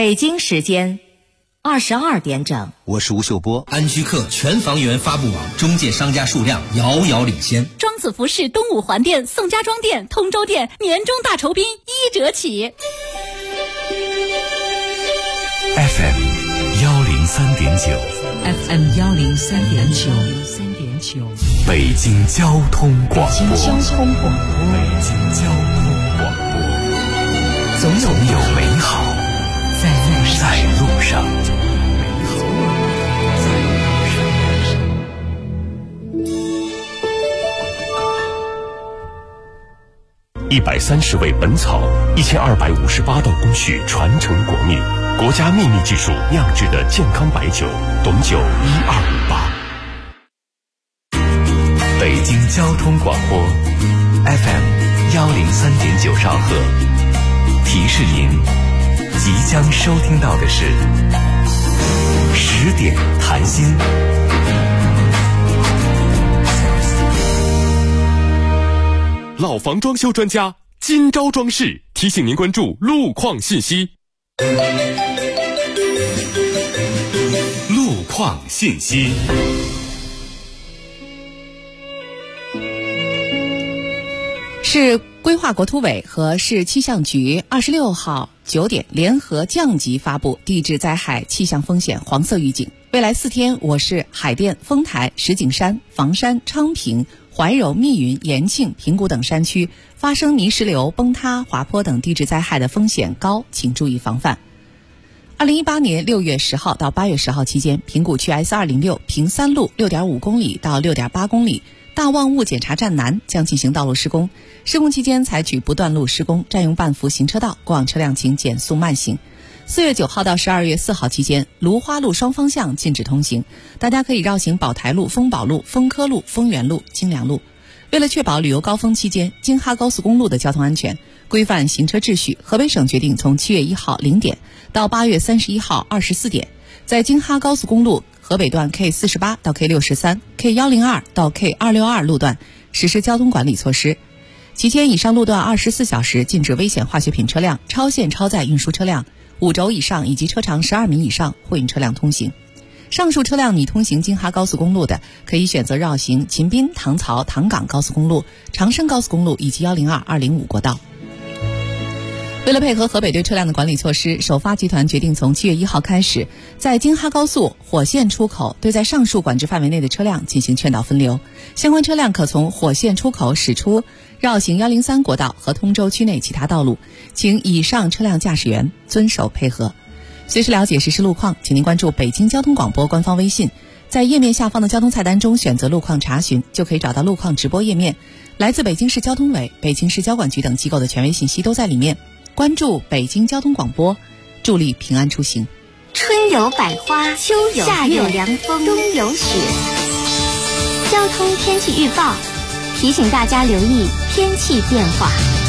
北京时间22点整， 我是吴秀波。 安居客全房源发布网中介商家数量遥遥领先。 庄子服饰东五环店、宋家庄店、通州店年终大酬宾1折起。 FM 103.9 FM 103.9 北京交通广播。 北京交通广播，总有美好在路上。 130味本草，1258道工序传承国秘，国家秘密技术酿制的健康白酒，董酒1258。北京交通广播 FM 103.9兆赫，提示您即将收听到的是10点谈心。老房装修专家今朝装饰提醒您关注路况信息。路况信息。 市规划国土委和市气象局26号9点联合降级发布地质灾害气象风险黄色预警。未来4天，我市海淀、丰台、石景山、房山、昌平、怀柔、密云、延庆、平谷等山区发生泥石流、崩塌、滑坡等地质灾害的风险高，请注意防范。2018年6月10号到8月10号期间，平谷区 S206 平三路 6.5 公里到 6.8 公里大望雾检查站南将进行道路施工，施工期间采取不断路施工，占用半幅行车道，过往车辆请减速慢行。4月9号到12月4号期间，芦花路双方向禁止通行，大家可以绕行宝台路、丰宝路、丰科路、丰源路、金良路。为了确保旅游高峰期间京哈高速公路的交通安全，规范行车秩序，河北省决定从7月1号0点到8月31号24点，在京哈高速公路河北段 K48 到 K63、K102 到 K262 路段实施交通管理措施。期间，以上路段24小时禁止危险化学品车辆、超限超载运输车辆、5轴以上以及车长12米以上货运车辆通行。上述车辆拟通行京哈高速公路的，可以选择绕行秦滨、唐曹、唐港高速公路、长深高速公路以及102、205国道。为了配合河北对车辆的管理措施，首发集团决定从7月1号开始，在京哈高速火线出口对在上述管制范围内的车辆进行劝导分流，相关车辆可从火线出口驶出，绕行103国道和通州区内其他道路，请以上车辆驾驶员遵守配合。随时了解实时路况，请您关注北京交通广播官方微信，在页面下方的交通菜单中选择路况查询，就可以找到路况直播页面，来自北京市交通委、北京市交管局等机构的权威信息都在里面。关注北京交通广播，助力平安出行。 春有百花，秋有夏有凉风，冬有雪。交通天气预报提醒大家留意天气变化。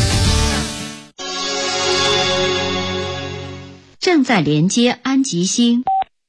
正在连接安吉星。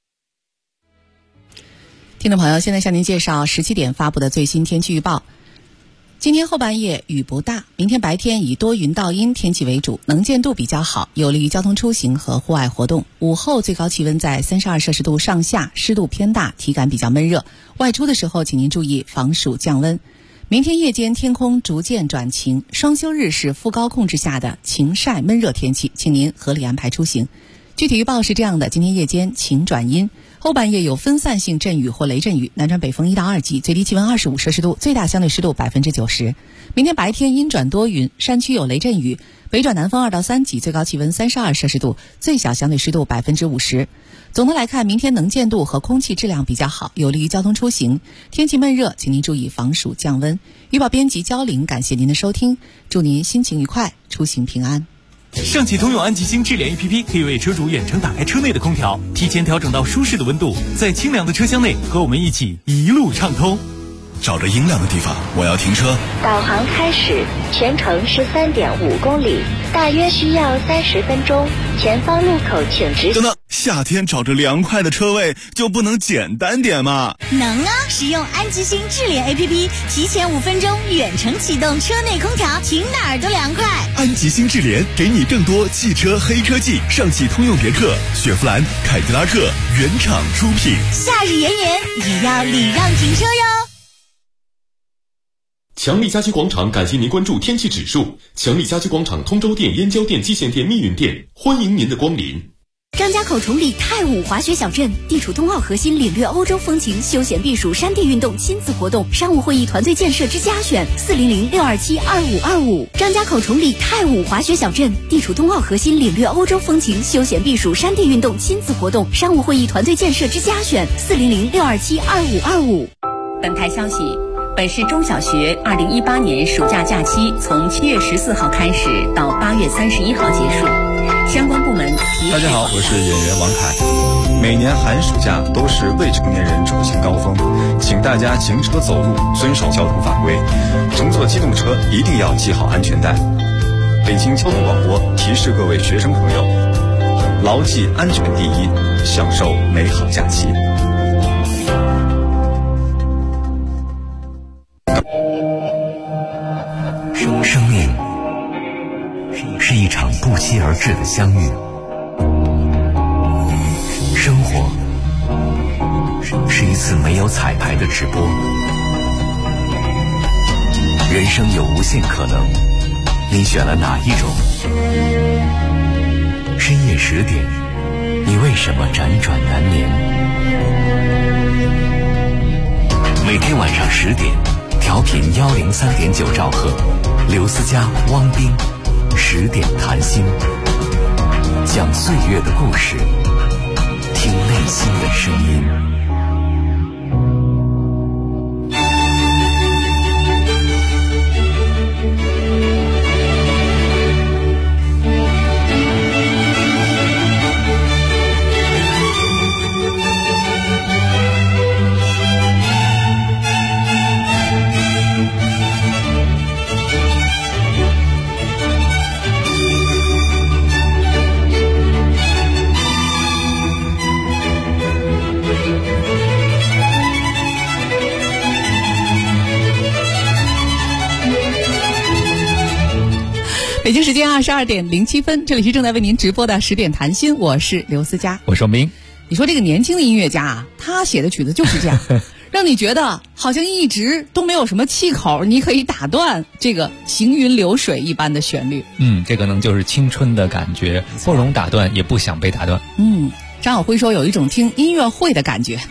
听众朋友，现在向您介绍17点发布的最新天气预报。今天后半夜雨不大，明天白天以多云到阴天气为主，能见度比较好，有利于交通出行和户外活动。午后最高气温在32摄氏度上下，湿度偏大，体感比较闷热，外出的时候请您注意防暑降温。明天夜间天空逐渐转晴，双休日是副高控制下的晴晒闷热天气，请您合理安排出行。具体预报是这样的：今天夜间晴转阴，后半夜有分散性阵雨或雷阵雨，南转北风1到2级，最低气温25摄氏度，最大相对湿度90%。明天白天阴转多云，山区有雷阵雨，北转南风2到3级，最高气温32摄氏度，最小相对湿度50%。总的来看，明天能见度和空气质量比较好，有利于交通出行。天气闷热，请您注意防暑降温。预报编辑焦玲，感谢您的收听，祝您心情愉快，出行平安。 上汽通用安吉星智联 APP 可以为车主远程打开车内的空调，提前调整到舒适的温度，在清凉的车厢内和我们一起一路畅通。 找着阴凉的地方，我要停车。 导航开始，全程13.5公里，大约需要30分钟，前方路口请直行。 等等， 夏天找着凉快的车位就不能简单点吗？ 能啊！使用安吉星智联 APP， 提前5分钟远程启动车内空调，停哪儿都凉快。 安吉星智联给你更多汽车黑科技，上汽通用别克、雪佛兰、凯迪拉克原厂出品。 夏日炎炎也要礼让停车哟。 强力家居广场感谢您关注天气指数。强力家居广场通州店、燕郊店、蓟县店、密云店，欢迎您的光临。 张家口崇礼太武滑雪小镇地处冬奥核心，领略欧洲风情，休闲避暑，山地运动，亲子活动，商务会议团队建设之家选，400-627-2525。张家口崇礼太武滑雪小镇地处冬奥核心，领略欧洲风情，休闲避暑，山地运动，亲子活动，商务会议团队建设之家选，400-627-2525。 本台消息，本市中小学2018年暑假假期从7月14号开始到8月31号结束。相关部门大家好，我是演员王凯。每年寒暑假都是未成年人出行高峰，请大家行车走路遵守交通法规，乘坐机动车一定要系好安全带。北京交通广播提示各位学生朋友，牢记安全第一，享受美好假期。 生命是一场不期而至的相遇，生活是一次没有彩排的直播，人生有无限可能，你选了哪一种？深夜10点，你为什么辗转难眠？每天晚上10点，调频103.9兆赫，刘思佳、汪斌10点谈心，讲岁月的故事，听内心的声音。 北京时间22点07分，这里是正在为您直播的10点谈心，我是刘思佳， 我是王斌。 你说这个年轻的音乐家啊，他写的曲子就是这样，让你觉得好像一直都没有什么气口，你可以打断这个行云流水一般的旋律。 这可能就是青春的感觉，不容打断，也不想被打断。 张晓辉说有一种听音乐会的感觉。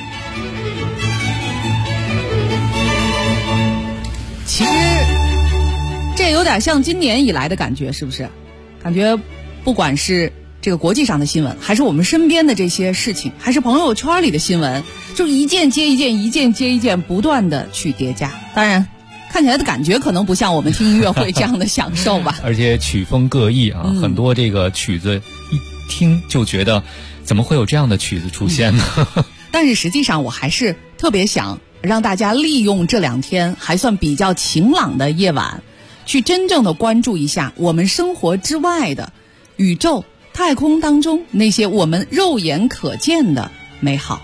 其实这有点像今年以来的感觉，是不是？感觉不管是这个国际上的新闻，还是我们身边的这些事情，还是朋友圈里的新闻，就一件接一件，一件接一件，不断的去叠加。当然看起来的感觉可能不像我们听音乐会这样的享受吧。 而且曲风各异啊，很多这个曲子一听就觉得怎么会有这样的曲子出现呢？ 但是实际上我还是特别想让大家利用这2天还算比较晴朗的夜晚，去真正的关注一下我们生活之外的宇宙、太空当中那些我们肉眼可见的美好。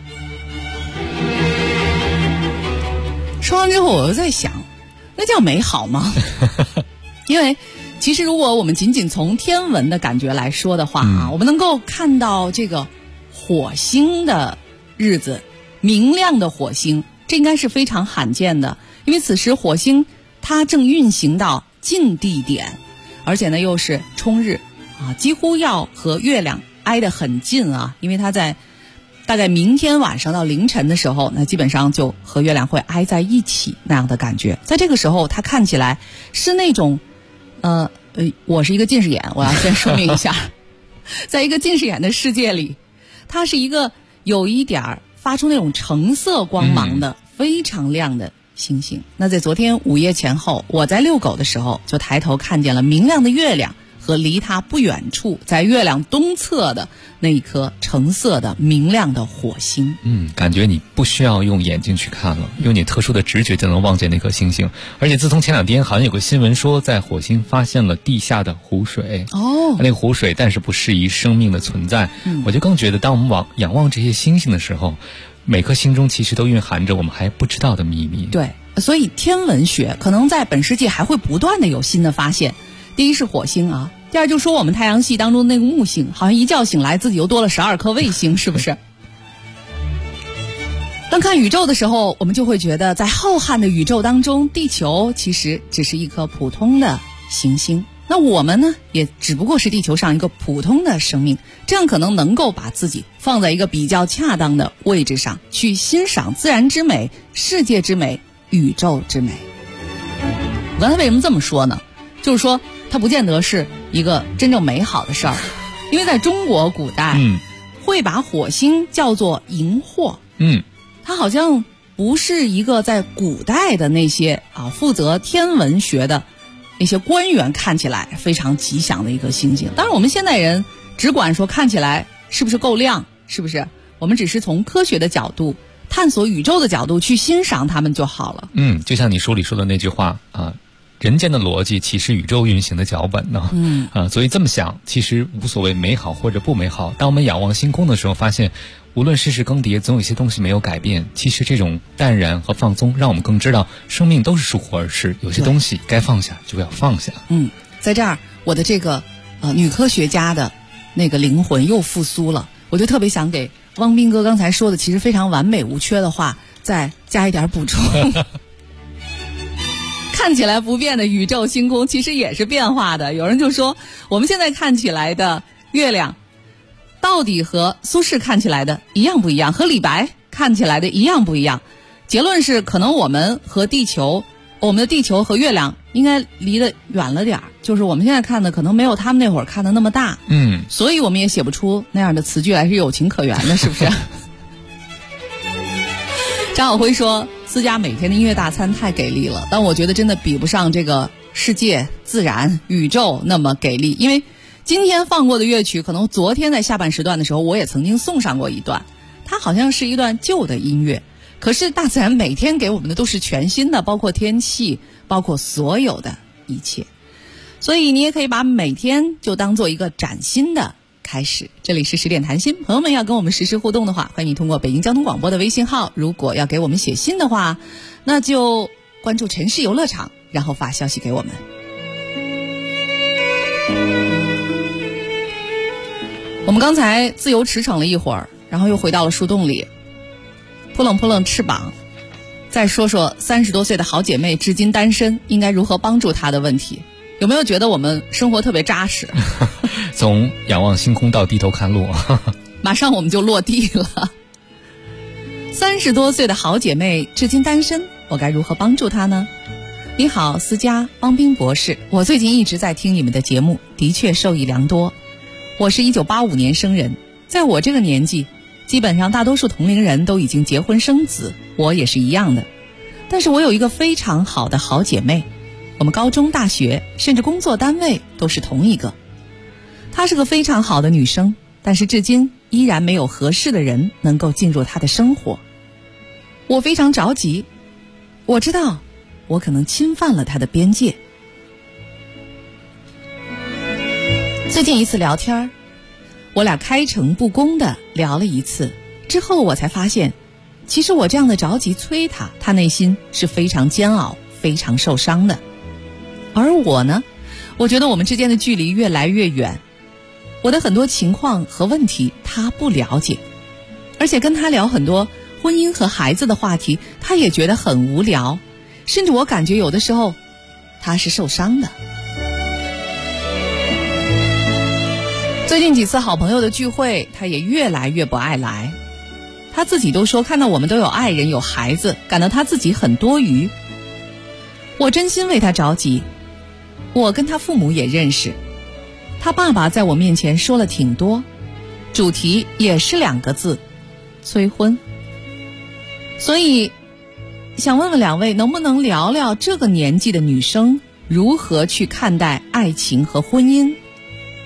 说完之后我又在想，那叫美好吗？因为其实如果我们仅仅从天文的感觉来说的话我们能够看到这个火星的日子，明亮的火星，这应该是非常罕见的。因为此时火星它正运行到近地点，而且呢又是冲日几乎要和月亮挨得很近啊。因为它在大概明天晚上到凌晨的时候，那基本上就和月亮会挨在一起那样的感觉。在这个时候它看起来是那种我是一个近视眼，我要先说明一下在一个近视眼的世界里，它是一个有一点发出那种橙色光芒的非常亮的星星。那在昨天午夜前后，我在遛狗的时候就抬头看见了明亮的月亮和离它不远处，在月亮东侧的那一颗橙色的明亮的火星。 感觉你不需要用眼睛去看了，用你特殊的直觉就能望见那颗星星。而且自从前2天好像有个新闻说，在火星发现了地下的湖水。那个湖水但是不适宜生命的存在。我就更觉得当我们仰望这些星星的时候，每颗星中其实都蕴含着我们还不知道的秘密。 对，所以天文学可能在本世纪还会不断的有新的发现。第一是火星啊，第二就说我们太阳系当中的那个木星，好像一觉醒来自己又多了12颗卫星，是不是？当看宇宙的时候，我们就会觉得在浩瀚的宇宙当中，地球其实只是一颗普通的行星，那我们呢也只不过是地球上一个普通的生命，这样可能能够把自己放在一个比较恰当的位置上，去欣赏自然之美、世界之美、宇宙之美。我刚才为什么这么说呢？就是说它不见得是一个真正美好的事儿，因为在中国古代，会把火星叫做荧惑。它好像不是一个在古代的那些负责天文学的那些官员看起来非常吉祥的一颗星星。当然我们现代人只管说看起来是不是够亮，是不是？我们只是从科学的角度、探索宇宙的角度去欣赏它们就好了。 就像你书里说的那句话啊，人间的逻辑其实宇宙运行的脚本呢。所以这么想其实无所谓美好或者不美好。当我们仰望星空的时候，发现无论世事更迭，总有些东西没有改变。其实这种淡然和放松，让我们更知道生命都是倏忽而逝，有些东西该放下就要放下。 在这儿我的这个女科学家的那个灵魂又复苏了，我就特别想给汪斌哥刚才说的其实非常完美无缺的话再加一点补充。看起来不变的宇宙星空其实也是变化的。有人就说我们现在看起来的月亮到底和苏轼看起来的一样不一样，和李白看起来的一样不一样？结论是可能我们的地球和月亮应该离得远了点，就是我们现在看的可能没有他们那会儿看的那么大。所以我们也写不出那样的词句来是有情可原的，是不是？张晓辉说思佳每天的音乐大餐太给力了，但我觉得真的比不上这个世界、自然、宇宙那么给力。因为今天放过的乐曲，可能昨天在下半时段的时候我也曾经送上过一段，它好像是一段旧的音乐，可是大自然每天给我们的都是全新的，包括天气，包括所有的一切。所以你也可以把每天就当做一个崭新的开始。这里是10点谈心，朋友们要跟我们实时互动的话，欢迎你通过北京交通广播的微信号，如果要给我们写信的话，那就关注城市游乐场，然后发消息给我们。我们刚才自由驰骋了一会儿，然后又回到了树洞里，扑棱扑棱翅膀，再说说30多岁的好姐妹至今单身应该如何帮助她的问题。有没有觉得我们生活特别扎实？ 从仰望星空到低头看路。 马上我们就落地了。30多岁的好姐妹至今单身，我该如何帮助她呢？你好，思佳，汪斌博士，我最近一直在听你们的节目，的确受益良多。我是1985年生人，在我这个年纪，基本上大多数同龄人都已经结婚生子，我也是一样的。但是我有一个非常好的好姐妹，我们高中、大学甚至工作单位都是同一个。她是个非常好的女生，但是至今依然没有合适的人能够进入她的生活。我非常着急，我知道我可能侵犯了她的边界。最近一次聊天，我俩开诚布公地聊了一次，之后我才发现，其实我这样的着急催她，她内心是非常煎熬、非常受伤的。而我呢，我觉得我们之间的距离越来越远，我的很多情况和问题她不了解，而且跟她聊很多婚姻和孩子的话题，她也觉得很无聊，甚至我感觉有的时候她是受伤的。最近几次好朋友的聚会，她也越来越不爱来。她自己都说看到我们都有爱人有孩子，感到她自己很多余。我真心为她着急，我跟她父母也认识，她爸爸在我面前说了挺多，主题也是2个字：催婚。所以想问问2位，能不能聊聊这个年纪的女生如何去看待爱情和婚姻，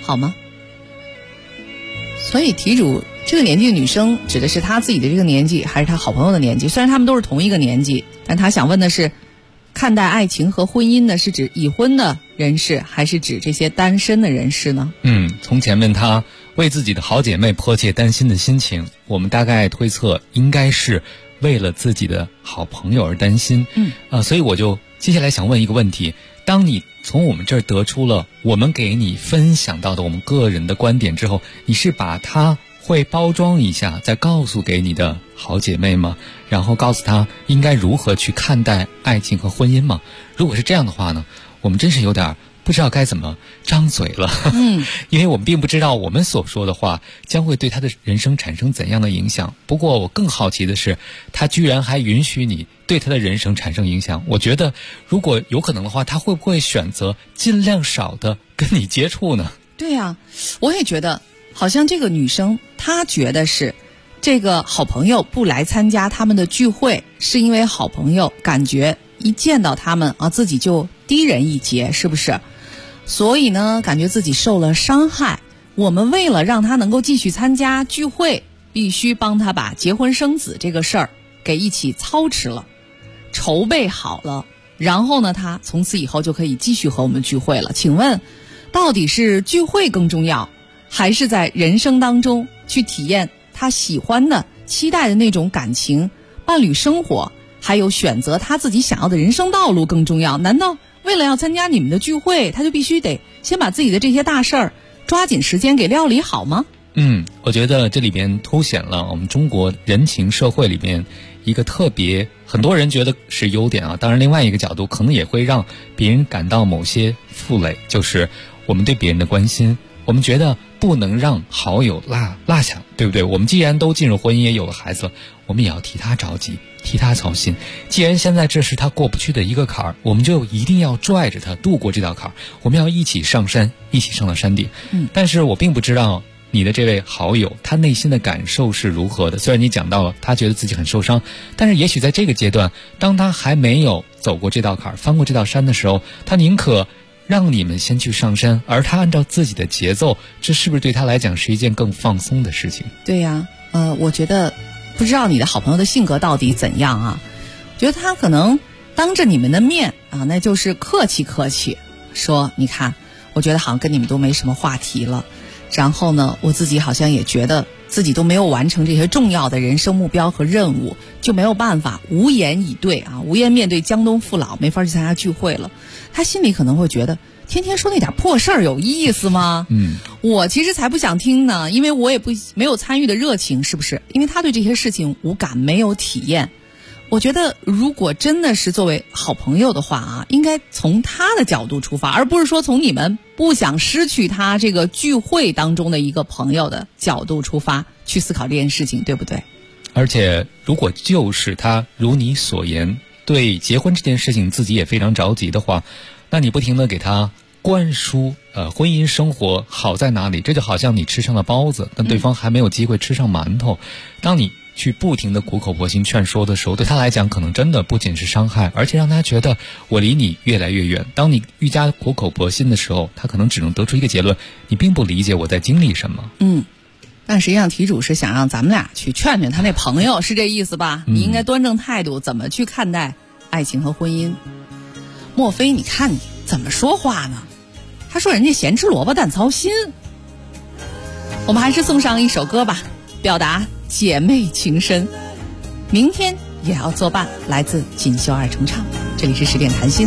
好吗？所以题主这个年纪的女生指的是她自己的这个年纪，还是她好朋友的年纪？虽然他们都是同一个年纪，但她想问的是，看待爱情和婚姻呢，是指已婚的人士，还是指这些单身的人士呢？ 从前面她为自己的好姐妹迫切担心的心情，我们大概推测应该是为了自己的好朋友而担心。所以我就接下来想问一个问题：当你从我们这儿得出了我们给你分享到的我们个人的观点之后，你是把它会包装一下再告诉给你的好姐妹吗？然后告诉她应该如何去看待爱情和婚姻吗？如果是这样的话呢，我们真是有点不知道该怎么张嘴了。因为我们并不知道我们所说的话将会对他的人生产生怎样的影响。不过我更好奇的是，他居然还允许你对他的人生产生影响。我觉得如果有可能的话，他会不会选择尽量少的跟你接触呢？ 对呀，我也觉得好像这个女生她觉得是这个好朋友不来参加他们的聚会，是因为好朋友感觉一见到他们自己就低人一截，是不是？所以呢，感觉自己受了伤害。我们为了让他能够继续参加聚会，必须帮他把结婚生子这个事儿给一起操持了，筹备好了，然后呢，他从此以后就可以继续和我们聚会了。请问，到底是聚会更重要，还是在人生当中去体验他喜欢的、期待的那种感情、伴侣生活，还有选择他自己想要的人生道路更重要？难道为了要参加你们的聚会，他就必须得先把自己的这些大事儿抓紧时间给料理好吗？ 我觉得这里边凸显了我们中国人情社会里面一个特别很多人觉得是优点啊，当然另外一个角度可能也会让别人感到某些负累，就是我们对别人的关心，我们觉得不能让好友落下，对不对？我们既然都进入婚姻，也有了孩子了，我们也要替他着急，替他操心。既然现在这是他过不去的一个坎儿，我们就一定要拽着他度过这道坎儿，我们要一起上山，一起上到山顶。但是我并不知道你的这位好友他内心的感受是如何的。虽然你讲到了他觉得自己很受伤，但是也许在这个阶段，当他还没有走过这道坎儿，翻过这道山的时候，他宁可让你们先去上山，而他按照自己的节奏，这是不是对他来讲是一件更放松的事情？ 对呀，我觉得不知道你的好朋友的性格到底怎样啊？觉得他可能当着你们的面那就是客气客气，说你看，我觉得好像跟你们都没什么话题了，然后呢，我自己好像也觉得自己都没有完成这些重要的人生目标和任务，就没有办法无言以对无言面对江东父老，没法去参加聚会了。他心里可能会觉得，天天说那点破事儿有意思吗？我其实才不想听呢，因为我也没有参与的热情，是不是？因为他对这些事情无感，没有体验。我觉得如果真的是作为好朋友的话应该从他的角度出发，而不是说从你们不想失去他这个聚会当中的一个朋友的角度出发去思考这件事情，对不对？ 而且如果就是他如你所言，对结婚这件事情自己也非常着急的话，那你不停地给他灌输婚姻生活好在哪里，这就好像你吃上了包子，但对方还没有机会吃上馒头。当你去不停地苦口婆心劝说的时候，对他来讲可能真的不仅是伤害，而且让他觉得我离你越来越远。当你愈加苦口婆心的时候，他可能只能得出一个结论，你并不理解我在经历什么。 但实际上题主是想让咱们俩去劝劝他那朋友，是这意思吧？你应该端正态度，怎么去看待爱情和婚姻。莫非你看你怎么说话呢？他说人家咸吃萝卜淡操心。我们还是送上一首歌吧，表达姐妹情深，明天也要作伴，来自锦绣二重唱。这里是10点谈心。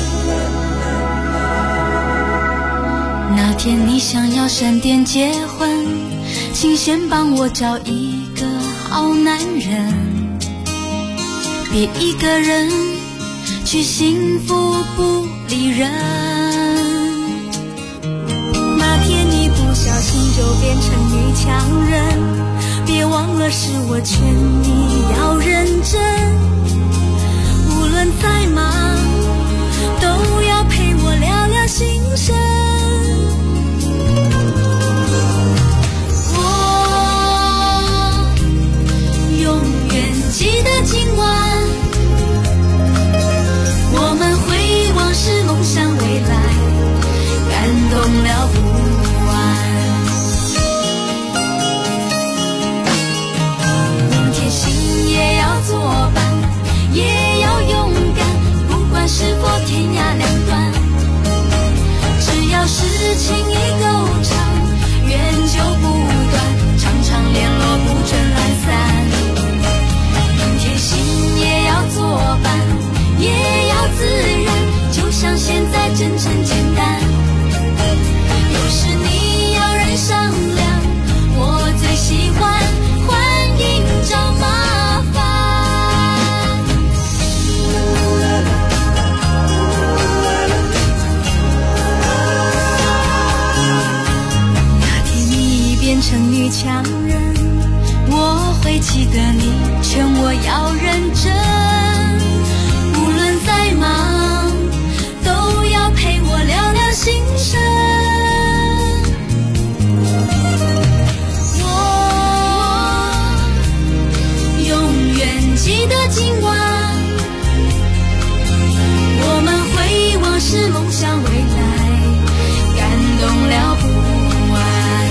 那天你想要闪电结婚，请先帮我找一个好男人，别一个人去幸福不理人。 那天你不小心就变成女强人，别忘了是我劝你要认真，无论再忙都要陪我聊聊心声。记得今晚我们回忆往事，梦想未来，感动了不完。 强人，我会记得你劝我要认真，无论再忙都要陪我聊聊心声。我永远记得今晚，我们回忆往事，梦想未来，感动了不完。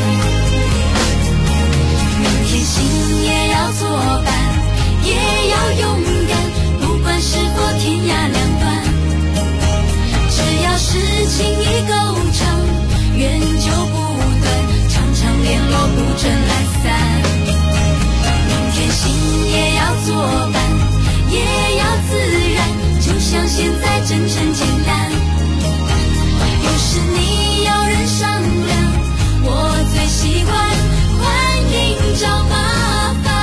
明天心也要作伴，也要勇敢，不管是否天涯两端，只要是情谊够长，缘就不断，常常联络不准懒散。明天心也要作伴，也要自然，就像现在真诚简单。有时你要人商量，我最喜欢欢迎找麻烦。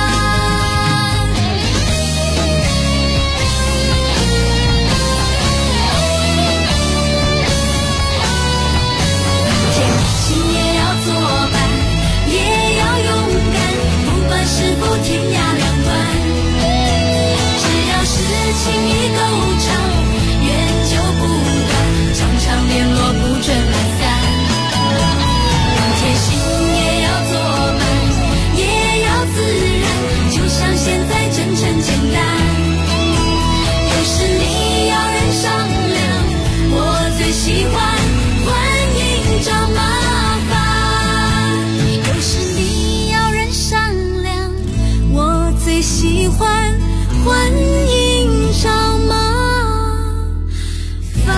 天心也要作伴，也要勇敢，不管是否天涯两端，只要是情谊够长，缘就不断，常常联络不准懒散。明天心也要作伴，也要自然，就像现在真诚简单。有时你要人商量，我最喜欢欢迎找麻烦。有时你要人商量，我最喜欢欢迎找麻烦。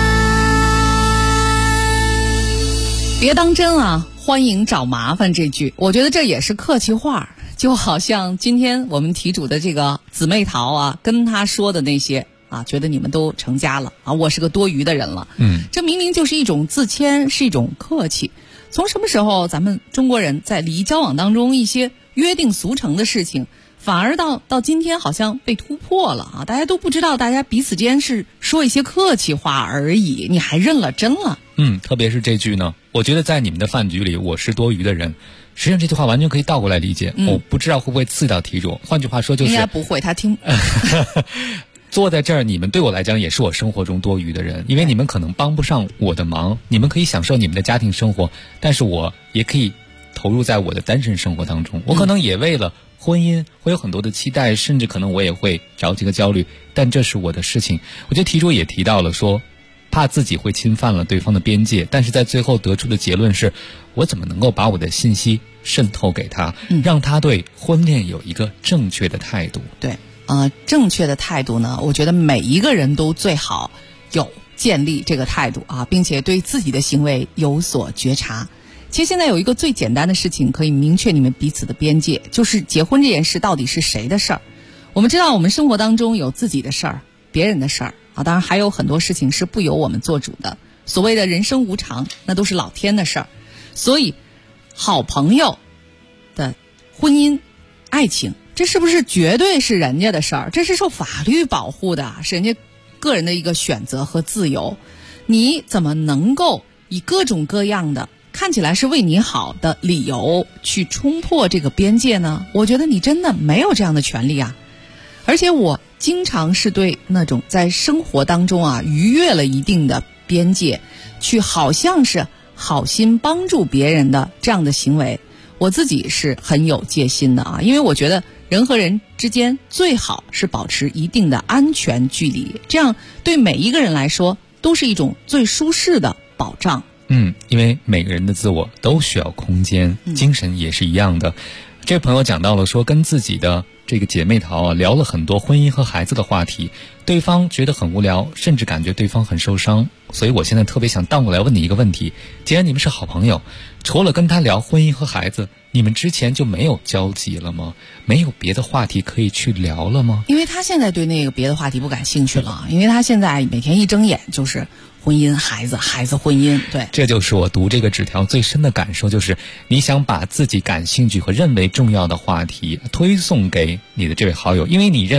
别当真啊，欢迎找麻烦这句，我觉得这也是客气话，就好像今天我们题主的这个姊妹淘啊，跟他说的那些啊，觉得你们都成家了啊，我是个多余的人了。这明明就是一种自谦，是一种客气。从什么时候咱们中国人在礼仪交往当中一些约定俗成的事情，反而到今天好像被突破了啊！大家都不知道，大家彼此间是说一些客气话而已，你还认了真了。 特别是这句呢，我觉得在你们的饭局里，我是多余的人。实际上这句话完全可以倒过来理解，我不知道会不会刺到题主。换句话说就是， 应该不会，他听。 坐在这儿，你们对我来讲也是我生活中多余的人，因为你们可能帮不上我的忙，你们可以享受你们的家庭生活，但是我也可以投入在我的单身生活当中。我可能也为了婚姻会有很多的期待，甚至可能我也会着急和焦虑，但这是我的事情。我觉得题主也提到了说，怕自己会侵犯了对方的边界，但是在最后得出的结论是，我怎么能够把我的信息渗透给他，让他对婚恋有一个正确的态度。 对，正确的态度呢，我觉得每一个人都最好有建立这个态度啊，并且对自己的行为有所觉察。其实现在有一个最简单的事情可以明确你们彼此的边界，就是结婚这件事到底是谁的事儿。我们知道我们生活当中有自己的事儿，别人的事儿啊，当然还有很多事情是不由我们做主的。所谓的人生无常，那都是老天的事儿。所以好朋友的婚姻爱情，这是不是绝对是人家的事儿？这是受法律保护的，是人家个人的一个选择和自由。你怎么能够以各种各样的看起来是为你好的理由去冲破这个边界呢？我觉得你真的没有这样的权利啊！而且我经常是对那种在生活当中啊逾越了一定的边界，去好像是好心帮助别人的这样的行为，我自己是很有戒心的啊！因为我觉得人和人之间最好是保持一定的安全距离，这样对每一个人来说都是一种最舒适的保障。 因为每个人的自我都需要空间，精神也是一样的。这位朋友讲到了说，跟自己的这个姐妹淘啊聊了很多婚姻和孩子的话题，对方觉得很无聊，甚至感觉对方很受伤。所以我现在特别想倒过来问你一个问题，既然你们是好朋友，除了跟他聊婚姻和孩子，你们之前就没有交集了吗？没有别的话题可以去聊了吗？ 因为他现在对那个别的话题不感兴趣了，因为他现在每天一睁眼就是婚姻孩子婚姻。对， 这就是我读这个纸条最深的感受，就是你想把自己感兴趣和认为重要的话题推送给你的这位好友，因为你认为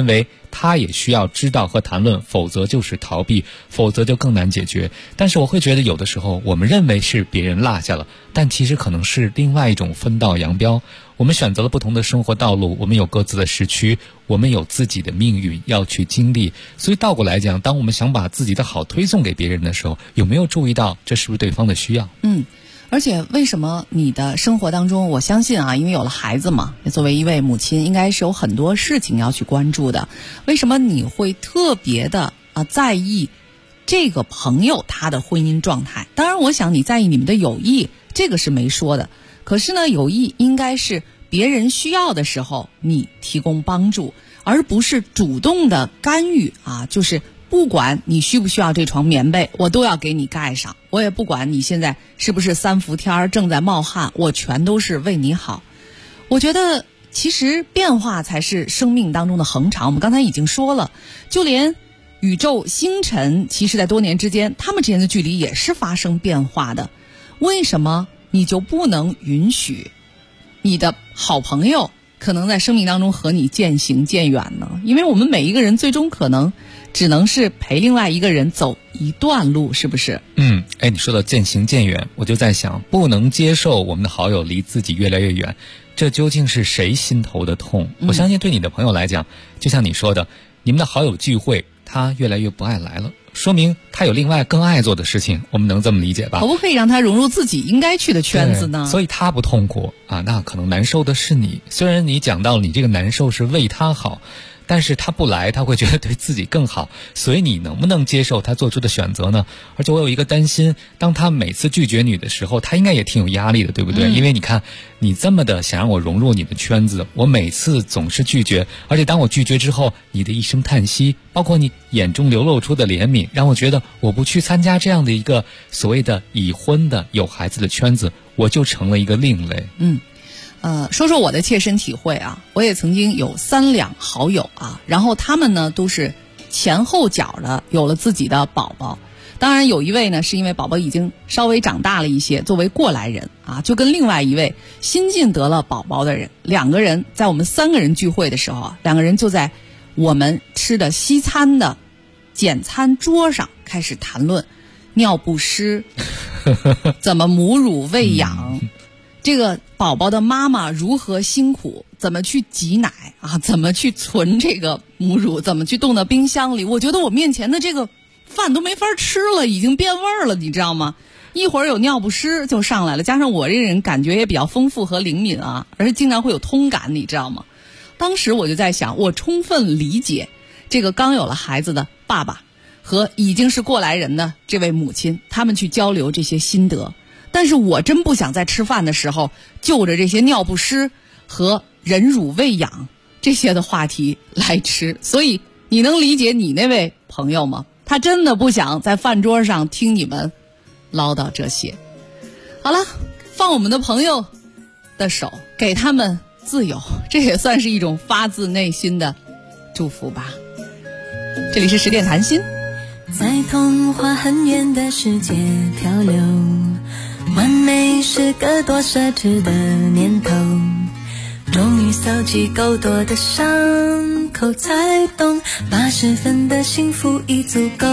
他也需要知道和谈论，否则就是逃避，否则就更难解决。但是我会觉得有的时候我们认为是别人落下了，但其实可能是另外一种分道扬镳。我们选择了不同的生活道路，我们有各自的时区，我们有自己的命运要去经历。所以倒过来讲，当我们想把自己的好推送给别人的时候，有没有注意到这是不是对方的需要？ 而且为什么你的生活当中，我相信啊，因为有了孩子嘛，作为一位母亲应该是有很多事情要去关注的。为什么你会特别的在意这个朋友他的婚姻状态？当然我想你在意你们的友谊，这个是没说的。可是呢，友谊应该是别人需要的时候你提供帮助，而不是主动的干预啊，就是不管你需不需要这床棉被，我都要给你盖上。我也不管你现在是不是3伏天正在冒汗，我全都是为你好。我觉得其实变化才是生命当中的恒常。我们刚才已经说了，就连宇宙星辰，其实在多年之间，它们之间的距离也是发生变化的。为什么你就不能允许你的好朋友可能在生命当中和你渐行渐远呢？因为我们每一个人最终可能只能是陪另外一个人走一段路，是不是？ 你说到渐行渐远，我就在想，不能接受我们的好友离自己越来越远，这究竟是谁心头的痛？我相信对你的朋友来讲，就像你说的，你们的好友聚会他越来越不爱来了，说明他有另外更爱做的事情，我们能这么理解吧？ 可不可以让他融入自己应该去的圈子呢？ 所以他不痛苦啊，那可能难受的是你。虽然你讲到你这个难受是为他好，但是他不来，他会觉得对自己更好，所以你能不能接受他做出的选择呢？而且我有一个担心，当他每次拒绝你的时候，他应该也挺有压力的，对不对？因为你看，你这么的想让我融入你的圈子，我每次总是拒绝，而且当我拒绝之后，你的一声叹息，包括你眼中流露出的怜悯，让我觉得我不去参加这样的一个所谓的已婚的有孩子的圈子，我就成了一个另类。 说说我的切身体会啊，我也曾经有3两好友啊，然后他们呢都是前后脚的有了自己的宝宝。当然有一位呢是因为宝宝已经稍微长大了一些，作为过来人啊，就跟另外一位新晋得了宝宝的人，两个人在我们3个人聚会的时候啊，两个人就在我们吃的西餐的简餐桌上开始谈论尿不湿怎么母乳喂养，这个宝宝的妈妈如何辛苦，怎么去挤奶啊，怎么去存这个母乳，怎么去冻到冰箱里。我觉得我面前的这个饭都没法吃了，已经变味儿了，你知道吗？一会儿有尿不湿就上来了，加上我这人感觉也比较丰富和灵敏啊，而且经常会有通感，你知道吗？当时我就在想，我充分理解这个刚有了孩子的爸爸和已经是过来人的这位母亲，他们去交流这些心得。但是我真不想在吃饭的时候就着这些尿不湿和人乳喂养这些的话题来吃，所以你能理解你那位朋友吗？他真的不想在饭桌上听你们唠叨这些。好了，放我们的朋友的手，给他们自由，这也算是一种发自内心的祝福吧。这里是10点谈心， 在童话很远的世界漂流，完美是个多奢侈的念头，终于搜集够多的伤口，才懂80分的幸福已足够。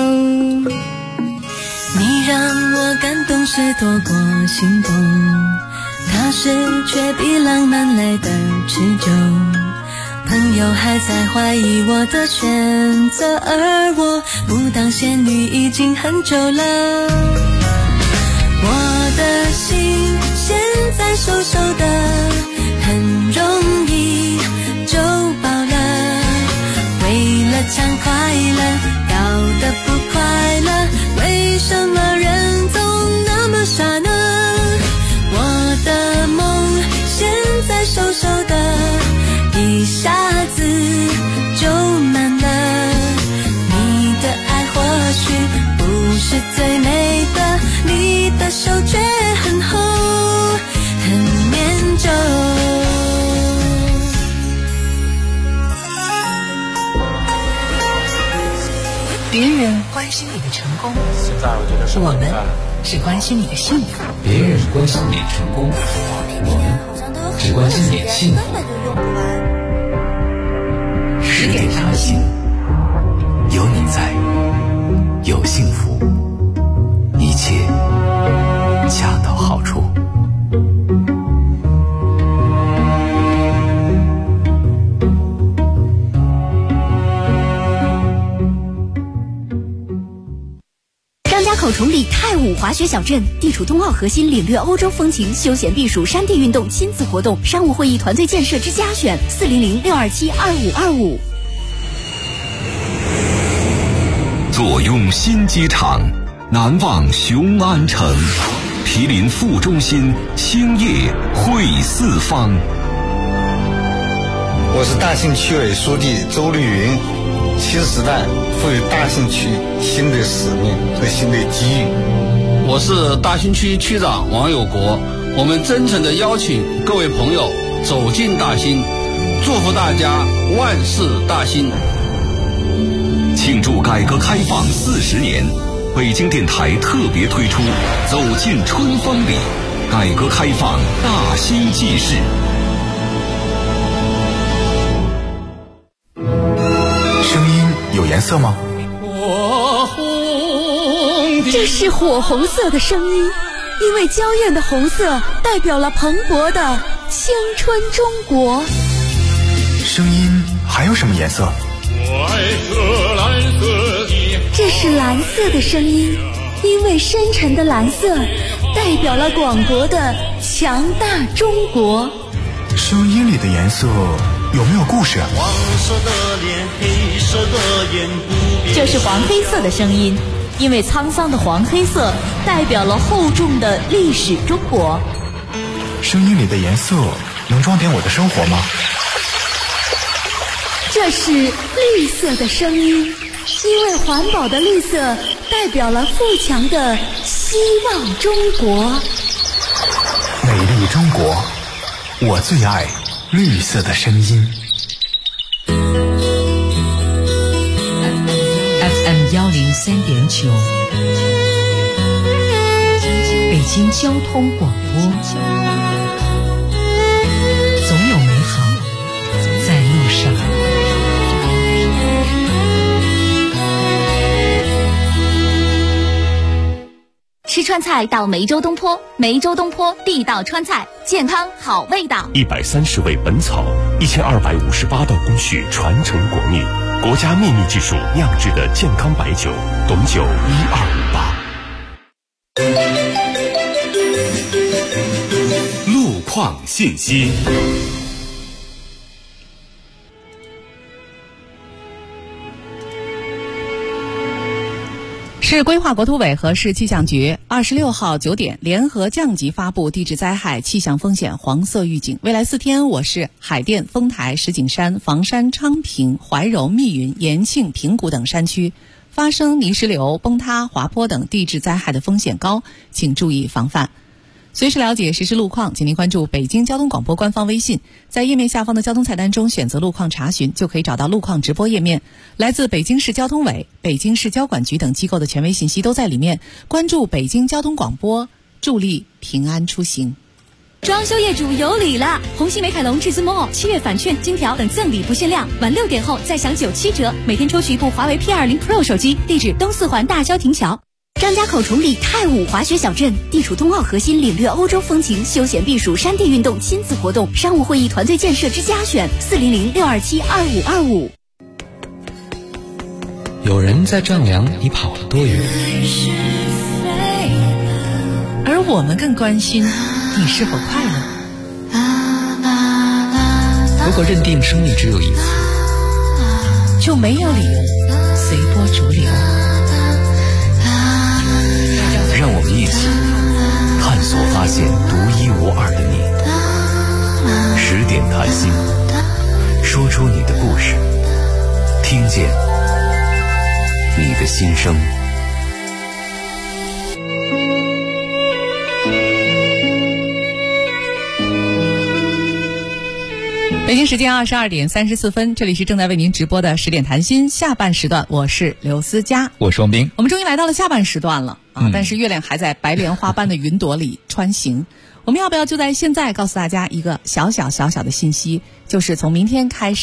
你让我感动是多过心动，踏实却比浪漫来的持久。朋友还在怀疑我的选择，而我不当仙女已经很久了。我的心现在瘦瘦的，很容易就饱了。为了抢快乐，搞得不快乐，为什么人总那么傻呢？我的梦现在瘦瘦的，一下子就满了。你的爱或许不是最美的，你的手却很厚很绵久。 别人关心你的成功，我们只关心你的幸福。 别人关心你成功，我们只关心你幸福。10点谈心。 有你在，有幸福，一切恰到好处。 口崇礼泰武滑雪小镇，地处冬奥核心，领略欧洲风情，休闲避暑，山地运动，亲子活动，商务会议，团队建设之家选，400-627-2525。 坐拥新机场，难忘雄安城，毗邻副中心，兴业汇四方。 我是大兴区委书记周绿云。新时代赋予大兴区新的使命和新的机遇。 我是大兴区区长王有国，我们真诚地邀请各位朋友走进大兴，祝福大家万事大兴。 庆祝改革开放40年，北京电台特别推出走进春风里，改革开放大兴纪事。 有颜色吗？ 这是火红色的声音，因为娇艳的红色代表了蓬勃的青春中国。 声音还有什么颜色？ 这是蓝色的声音，因为深沉的蓝色代表了广博的强大中国。 声音里的颜色有没有故事啊？ 黄色的脸，黑色的眼，不变。 这是黄黑色的声音，因为沧桑的黄黑色代表了厚重的历史中国。 声音里的颜色能装点我的生活吗？ 这是绿色的声音，因为环保的绿色代表了富强的希望中国。 美丽中国，我最爱绿色的声音。 FM 103.9，北京交通广播，总有美好在路上。 吃川菜到梅州东坡，梅州东坡地道川菜，健康好味道。 130味本草，1258道工序传承国秘，国家秘密技术酿制的健康白酒，董酒1258。路况信息。 市规划国土委和市气象局26号9点联合降级发布地质灾害气象风险黄色预警。未来4天，我市海淀、丰台、石景山、房山、昌平、怀柔、密云、延庆、平谷等山区发生泥石流、崩塌、滑坡等地质灾害的风险高，请注意防范。随时了解实时路况，请您关注北京交通广播官方微信，在页面下方的交通菜单中选择路况查询，就可以找到路况直播页面。来自北京市交通委、北京市交管局等机构的权威信息都在里面。关注北京交通广播，助力平安出行。 装修业主有礼了！红星美凯龙至尊 Mall7月返券、金条等赠礼不限量，晚6点后再享97折，每天抽取一部华为 P20 Pro 手机。地址东四环大郊亭桥。张家口崇礼泰武滑雪小镇，地处冬奥核心，领略欧洲风情，休闲避暑，山地运动，亲子活动，商务会议，团队建设之家选，400-627-2525。 有人在丈量你跑了多远， 而我们更关心你是否快乐。 如果认定生命只有一次， 就没有理由随波逐流。 让我们一起探索发现独一无二的你。10点谈心，说出你的故事，听见你的心声。 北京时间22点34分，这里是正在为您直播的10点谈心下半时段，我是刘思佳， 我是王斌。 我们终于来到了下半时段了啊！但是月亮还在白莲花般的云朵里穿行。我们要不要就在现在告诉大家一个小小的信息，就是从明天开始，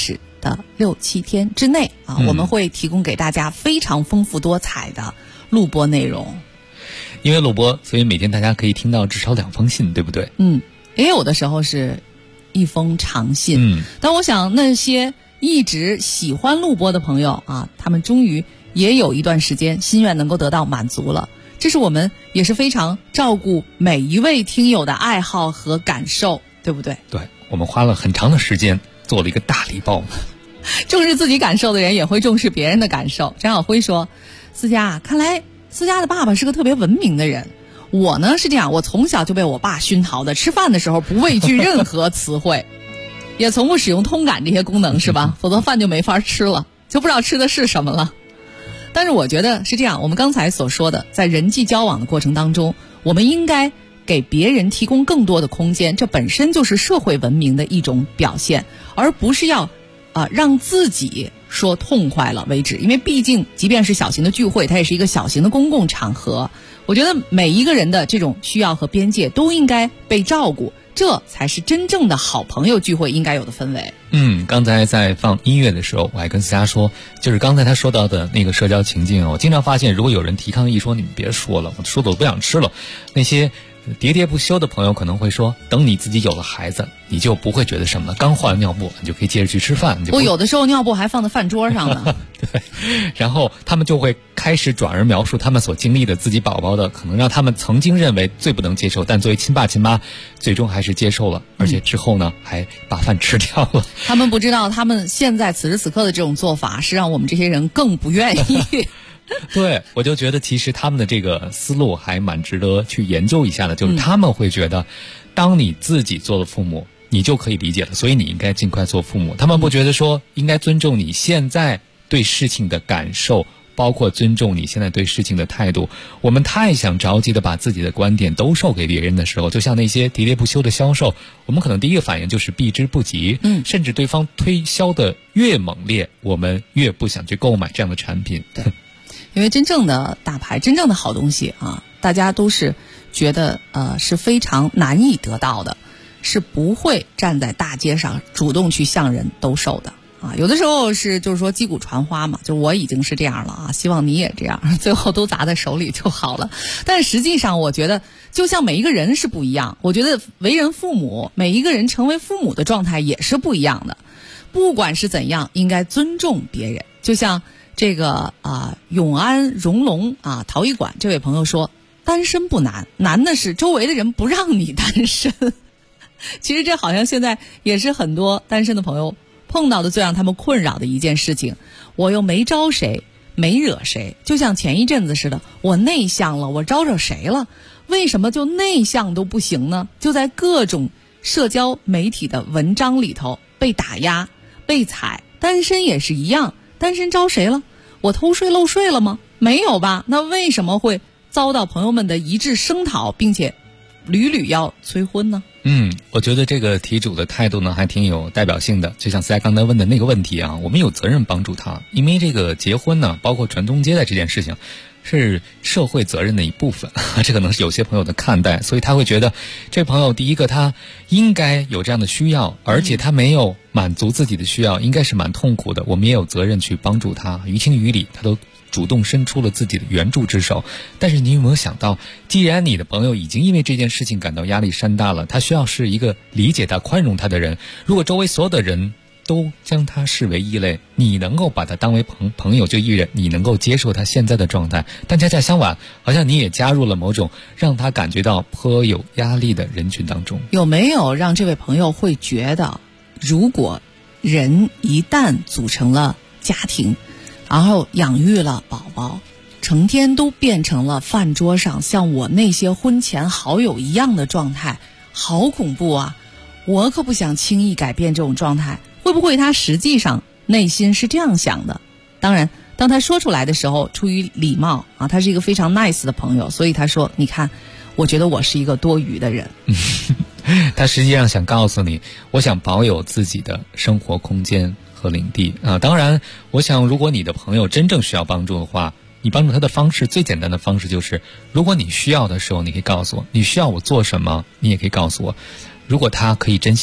的6-7天之内啊，我们会提供给大家非常丰富多彩的录播内容。 因为录播，所以每天大家可以听到至少2封信，对不对？ 也有的时候是1封长信。但我想那些一直喜欢录播的朋友啊，他们终于也有一段时间心愿能够得到满足了。这是我们也是非常照顾每一位听友的爱好和感受，对不对？ 对，我们花了很长的时间做了一个大礼包。 重视自己感受的人也会重视别人的感受。张晓辉说，思佳，看来思佳的爸爸是个特别文明的人。我呢是这样，我从小就被我爸熏陶的，吃饭的时候不畏惧任何词汇，也从不使用通感这些功能，是吧？否则饭就没法吃了，就不知道吃的是什么了。但是我觉得是这样，我们刚才所说的，在人际交往的过程当中，我们应该给别人提供更多的空间，这本身就是社会文明的一种表现，而不是要让自己说痛快了为止。因为毕竟即便是小型的聚会，它也是一个小型的公共场合，我觉得每一个人的这种需要和边界都应该被照顾，这才是真正的好朋友聚会应该有的氛围。 刚才在放音乐的时候，我还跟思佳说，就是刚才他说到的那个社交情境，我经常发现，如果有人提抗议说你们别说了，我说的我不想吃了，那些喋喋不休的朋友可能会说，等你自己有了孩子，你就不会觉得什么了，刚换完尿布你就可以接着去吃饭。 我有的时候尿布还放在饭桌上呢。 对，然后他们就会开始转而描述他们所经历的自己宝宝的可能让他们曾经认为最不能接受，但作为亲爸亲妈最终还是接受了，而且之后呢还把饭吃掉了。 他们不知道他们现在此时此刻的这种做法是让我们这些人更不愿意。 对，我就觉得其实他们的这个思路还蛮值得去研究一下的，就是他们会觉得当你自己做了父母，你就可以理解了，所以你应该尽快做父母。他们不觉得说应该尊重你现在对事情的感受，包括尊重你现在对事情的态度。我们太想着急的把自己的观点兜售给别人的时候，就像那些喋喋不休的销售，我们可能第一个反应就是避之不及，甚至对方推销的越猛烈，我们越不想去购买这样的产品。 对，因为真正的大牌，真正的好东西啊，大家都是觉得是非常难以得到的，是不会站在大街上主动去向人兜售的啊。有的时候是就是说击鼓传花嘛，就我已经是这样了啊，希望你也这样，最后都砸在手里就好了。但实际上我觉得就像每一个人是不一样，我觉得为人父母，每一个人成为父母的状态也是不一样的。不管是怎样，应该尊重别人。就像这个永安荣龙陶艺馆这位朋友说，单身不难，难的是周围的人不让你单身。其实这好像现在也是很多单身的朋友碰到的最让他们困扰的一件事情。我又没招谁，没惹谁，就像前一阵子似的，我内向了，我招惹谁了？为什么就内向都不行呢？就在各种社交媒体的文章里头被打压被踩。单身也是一样，单身招谁了？我偷税漏税了吗？没有吧？那为什么会遭到朋友们的一致声讨，并且屡屡要催婚呢？ 我觉得这个题主的态度呢还挺有代表性的，就像思佳刚才问的那个问题啊，我们有责任帮助他，因为这个结婚呢，包括传宗接代这件事情是社会责任的一部分，这可能是有些朋友的看待，所以他会觉得这朋友第一个他应该有这样的需要，而且他没有满足自己的需要，应该是蛮痛苦的，我们也有责任去帮助他，于情于理他都主动伸出了自己的援助之手。但是你有没有想到，既然你的朋友已经因为这件事情感到压力山大了，他需要是一个理解他宽容他的人，如果周围所有的人都将他视为异类，你能够把他当为朋友就意味着你能够接受他现在的状态，但恰恰相反，好像你也加入了某种让他感觉到颇有压力的人群当中。 有没有让这位朋友会觉得，如果人一旦组成了家庭，然后养育了宝宝，成天都变成了饭桌上像我那些婚前好友一样的状态，好恐怖啊！我可不想轻易改变这种状态。会不会他实际上内心是这样想的？当然当他说出来的时候出于礼貌啊，他是一个非常 nice 的朋友，所以他说你看，我觉得我是一个多余的人。 他实际上想告诉你，我想保有自己的生活空间和领地啊。当然我想如果你的朋友真正需要帮助的话，你帮助他的方式最简单的方式就是，如果你需要的时候你可以告诉我，你需要我做什么你也可以告诉我。如果他可以真心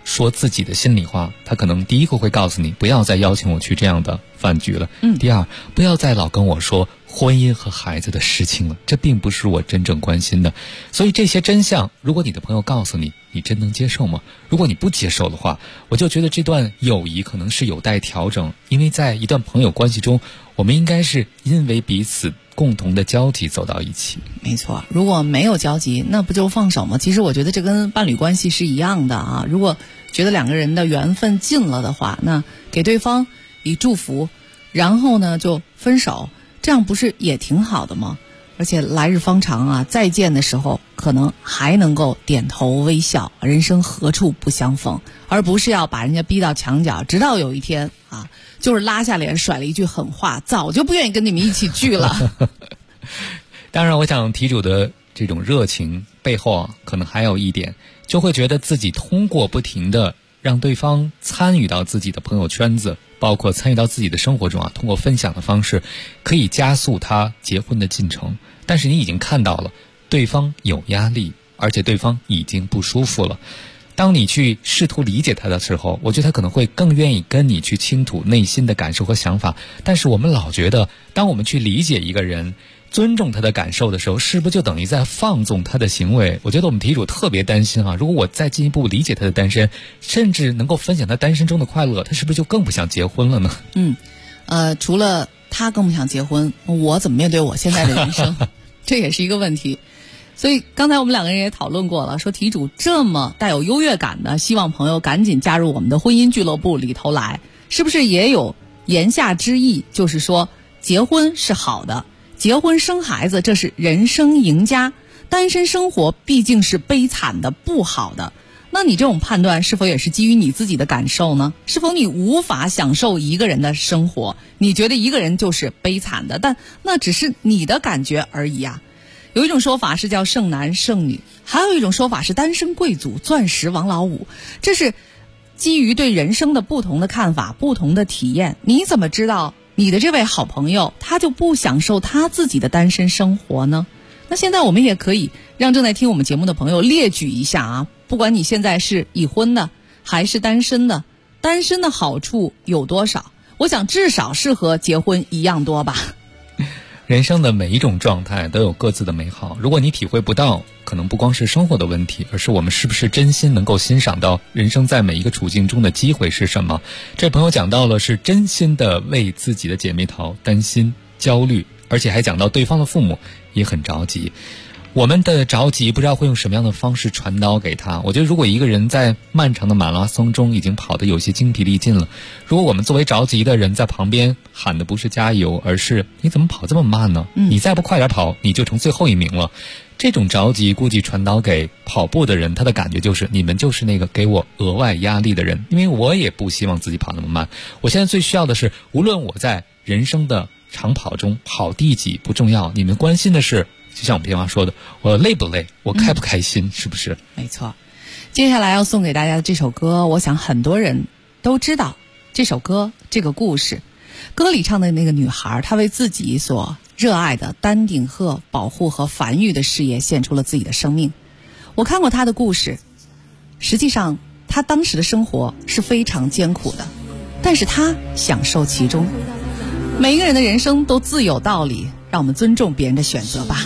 说自己的心里话，他可能第一个会告诉你不要再邀请我去这样的饭局了，第二，不要再老跟我说婚姻和孩子的事情了，这并不是我真正关心的。所以这些真相，如果你的朋友告诉你，你真能接受吗？如果你不接受的话，我就觉得这段友谊可能是有待调整。因为在一段朋友关系中，我们应该是因为彼此共同的交集走到一起。 没错，如果没有交集，那不就放手吗？其实我觉得这跟伴侣关系是一样的啊。如果觉得两个人的缘分尽了的话，那给对方以祝福，然后呢就分手，这样不是也挺好的吗？而且来日方长啊，再见的时候可能还能够点头微笑，人生何处不相逢，而不是要把人家逼到墙角，直到有一天啊，就是拉下脸甩了一句狠话，早就不愿意跟你们一起聚了。 当然我想题主的这种热情背后啊，可能还有一点，就会觉得自己通过不停的让对方参与到自己的朋友圈子，包括参与到自己的生活中啊，通过分享的方式可以加速他结婚的进程。但是你已经看到了对方有压力，而且对方已经不舒服了。当你去试图理解他的时候，我觉得他可能会更愿意跟你去倾吐内心的感受和想法。但是我们老觉得，当我们去理解一个人，尊重他的感受的时候，是不是就等于在放纵他的行为？我觉得我们题主特别担心啊，如果我再进一步理解他的单身，甚至能够分享他单身中的快乐，他是不是就更不想结婚了呢？ 除了他更不想结婚，我怎么面对我现在的人生？这也是一个问题。所以刚才我们两个人也讨论过了，说题主这么带有优越感的，希望朋友赶紧加入我们的婚姻俱乐部里头来，是不是也有言下之意，就是说结婚是好的，结婚生孩子这是人生赢家，单身生活毕竟是悲惨的不好的。那你这种判断是否也是基于你自己的感受呢？是否你无法享受一个人的生活，你觉得一个人就是悲惨的，但那只是你的感觉而已啊。有一种说法是叫剩男剩女，还有一种说法是单身贵族钻石王老五，这是基于对人生的不同的看法，不同的体验。你怎么知道你的这位好朋友他就不享受他自己的单身生活呢？那现在我们也可以让正在听我们节目的朋友列举一下啊，不管你现在是已婚的还是单身的，单身的好处有多少？我想至少是和结婚一样多吧。 人生的每一种状态都有各自的美好，如果你体会不到，可能不光是生活的问题，而是我们是不是真心能够欣赏到人生在每一个处境中的机会是什么。这朋友讲到了是真心的为自己的姐妹淘担心焦虑，而且还讲到对方的父母也很着急。我们的着急不知道会用什么样的方式传导给他。我觉得如果一个人在漫长的马拉松中已经跑得有些精疲力尽了，如果我们作为着急的人在旁边喊的不是加油，而是你怎么跑这么慢呢？你再不快点跑，你就成最后一名了。这种着急估计传导给跑步的人，他的感觉就是你们就是那个给我额外压力的人，因为我也不希望自己跑那么慢。我现在最需要的是，无论我在人生的长跑中跑第几不重要，你们关心的是，就像我们平常说的，我累不累，我开不开心，是不是？ 没错。接下来要送给大家的这首歌，我想很多人都知道这首歌这个故事。歌里唱的那个女孩，她为自己所热爱的丹顶鹤保护和繁育的事业献出了自己的生命。我看过她的故事，实际上她当时的生活是非常艰苦的，但是她享受其中。每一个人的人生都自有道理，让我们尊重别人的选择吧。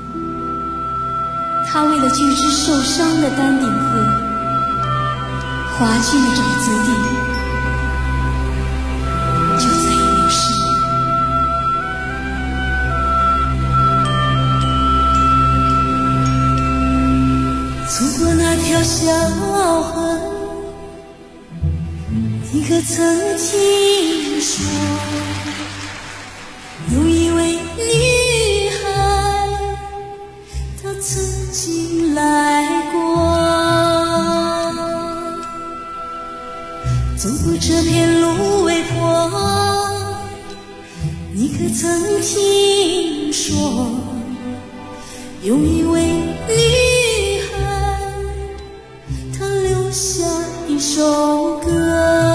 他为了这只受伤的丹顶鹤，滑进了沼泽地，就再也没有失联。走过那条小河，你可曾听说，有一位女孩，她曾经来过。走过这片芦苇坡，你可曾听说，有一位女孩，她留下一首歌。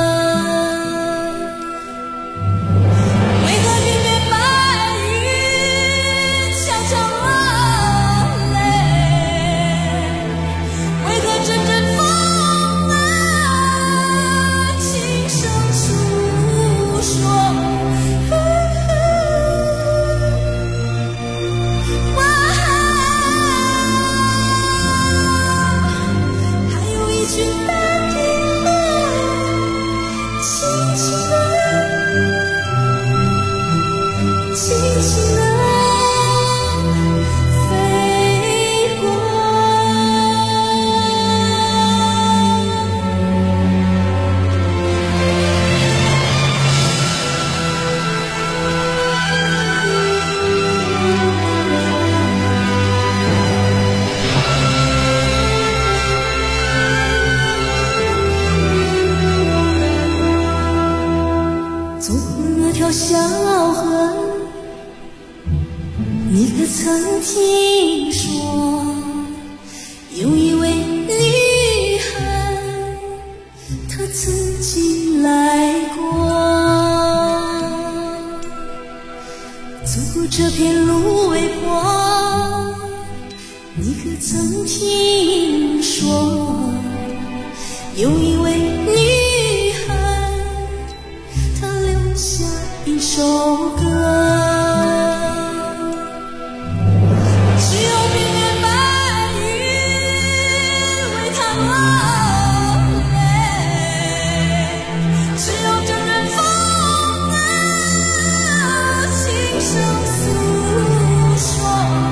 可曾听说有一位女孩，她留下一首歌，只有片片白云为她落泪，只有阵阵风啊轻声诉说。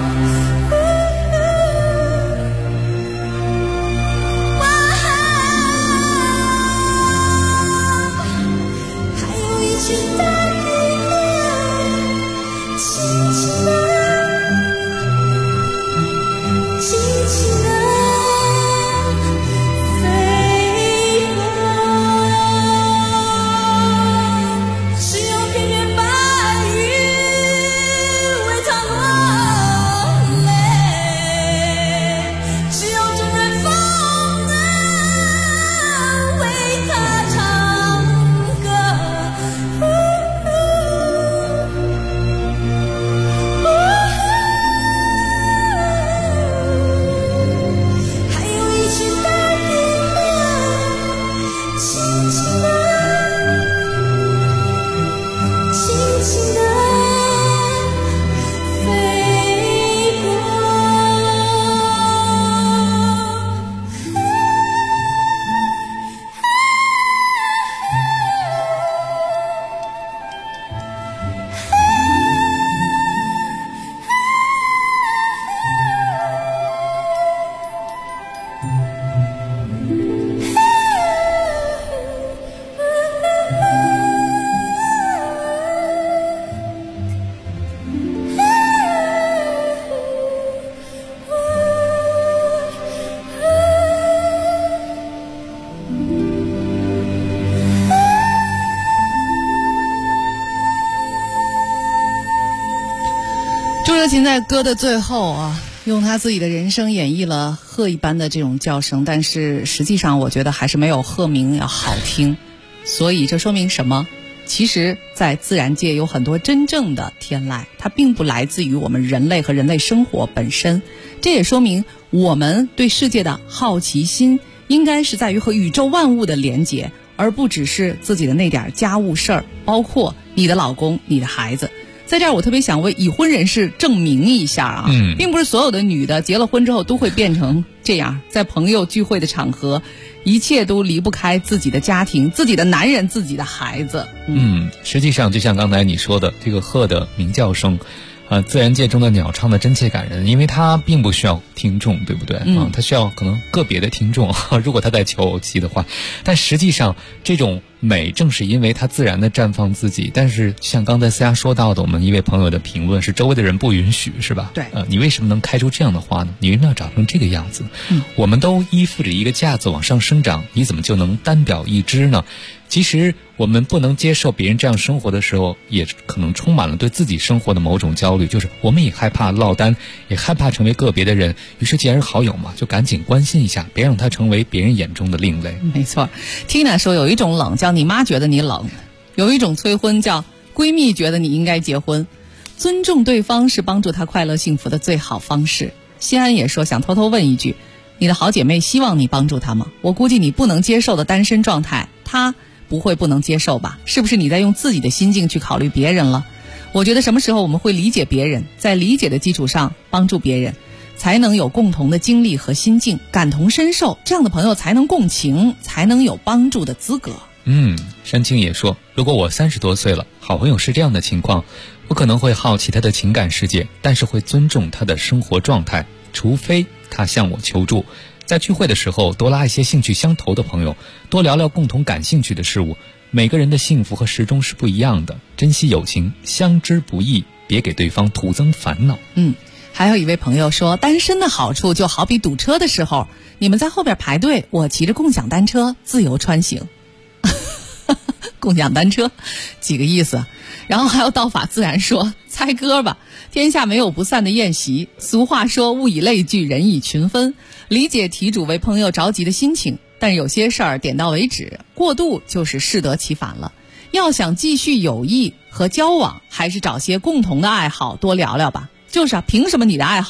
热情在歌的最后啊，用他自己的人生演绎了鹤一般的这种叫声，但是实际上我觉得还是没有鹤鸣要好听。所以这说明什么？其实在自然界有很多真正的天籁，它并不来自于我们人类和人类生活本身。这也说明我们对世界的好奇心应该是在于和宇宙万物的连结，而不只是自己的那点家务事儿，包括你的老公、你的孩子。在这儿我特别想为已婚人士证明一下啊，并不是所有的女的结了婚之后都会变成这样，在朋友聚会的场合，一切都离不开自己的家庭、自己的男人、自己的孩子。 实际上就像刚才你说的，这个鹤的鸣叫声自然界中的鸟唱的真切感人，因为它并不需要听众，对不对？它需要可能个别的听众，如果它在求偶期的话。但实际上这种美正是因为它自然的绽放自己，但是像刚才思佳说到的，我们一位朋友的评论是周围的人不允许，是吧？ 对。 你为什么能开出这样的花呢？你为什么要长成这个样子？我们都依附着一个架子往上生长，你怎么就能单表一枝呢？其实我们不能接受别人这样生活的时候，也可能充满了对自己生活的某种焦虑，就是我们也害怕落单，也害怕成为个别的人，于是既然是好友嘛，就赶紧关心一下，别让他成为别人眼中的另类。 没错。 Tina 说有一种冷叫你妈觉得你冷，有一种催婚叫闺蜜觉得你应该结婚，尊重对方是帮助她快乐幸福的最好方式。西安也说想偷偷问一句，你的好姐妹希望你帮助她吗？我估计你不能接受的单身状态，她不会不能接受吧？是不是你在用自己的心境去考虑别人了？我觉得什么时候我们会理解别人，在理解的基础上帮助别人，才能有共同的经历和心境，感同身受，这样的朋友才能共情，才能有帮助的资格。 山青也说，如果我30多岁了，好朋友是这样的情况，我可能会好奇他的情感世界，但是会尊重他的生活状态，除非他向我求助。在聚会的时候多拉一些兴趣相投的朋友，多聊聊共同感兴趣的事物。每个人的幸福和时钟是不一样的，珍惜友情，相知不易，别给对方徒增烦恼。 还有一位朋友说，单身的好处就好比堵车的时候，你们在后边排队，我骑着共享单车自由穿行。共享单车几个意思？然后还有道法自然说，猜歌吧，天下没有不散的宴席。俗话说，物以类聚，人以群分。理解题主为朋友着急的心情，但有些事儿点到为止，过度就是适得其反了。要想继续友谊和交往，还是找些共同的爱好多聊聊吧。就是啊，凭什么你的爱好